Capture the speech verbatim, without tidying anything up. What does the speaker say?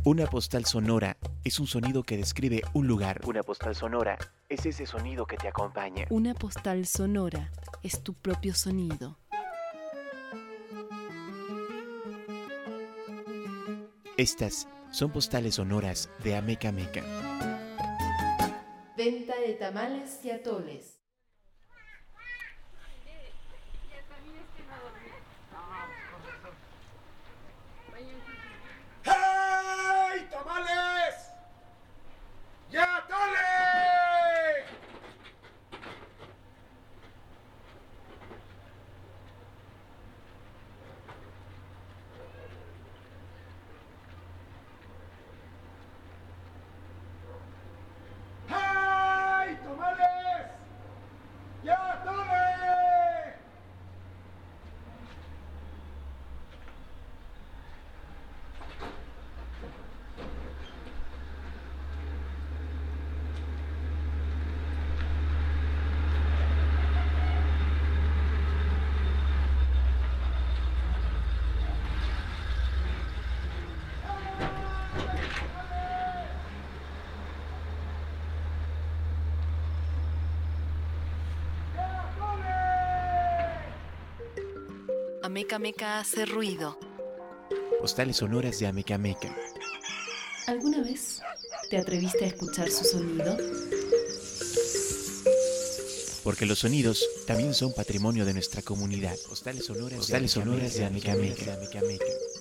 Una postal sonora es un sonido que describe un lugar. Una postal sonora es ese sonido que te acompaña. Una postal sonora es tu propio sonido. Estas son postales sonoras de Ameca Meca. Venta de tamales y atoles. ¡Hey! ¡Tamales! ¡Y atoles! ¡Hey! ¡Tamales! ¡Y atoles! Ameca Meca hace ruido. Postales sonoras de Ameca Meca. ¿Alguna vez te atreviste a escuchar su sonido? Porque los sonidos también son patrimonio de nuestra comunidad. Postales sonoras, Postales sonoras de Ameca Meca.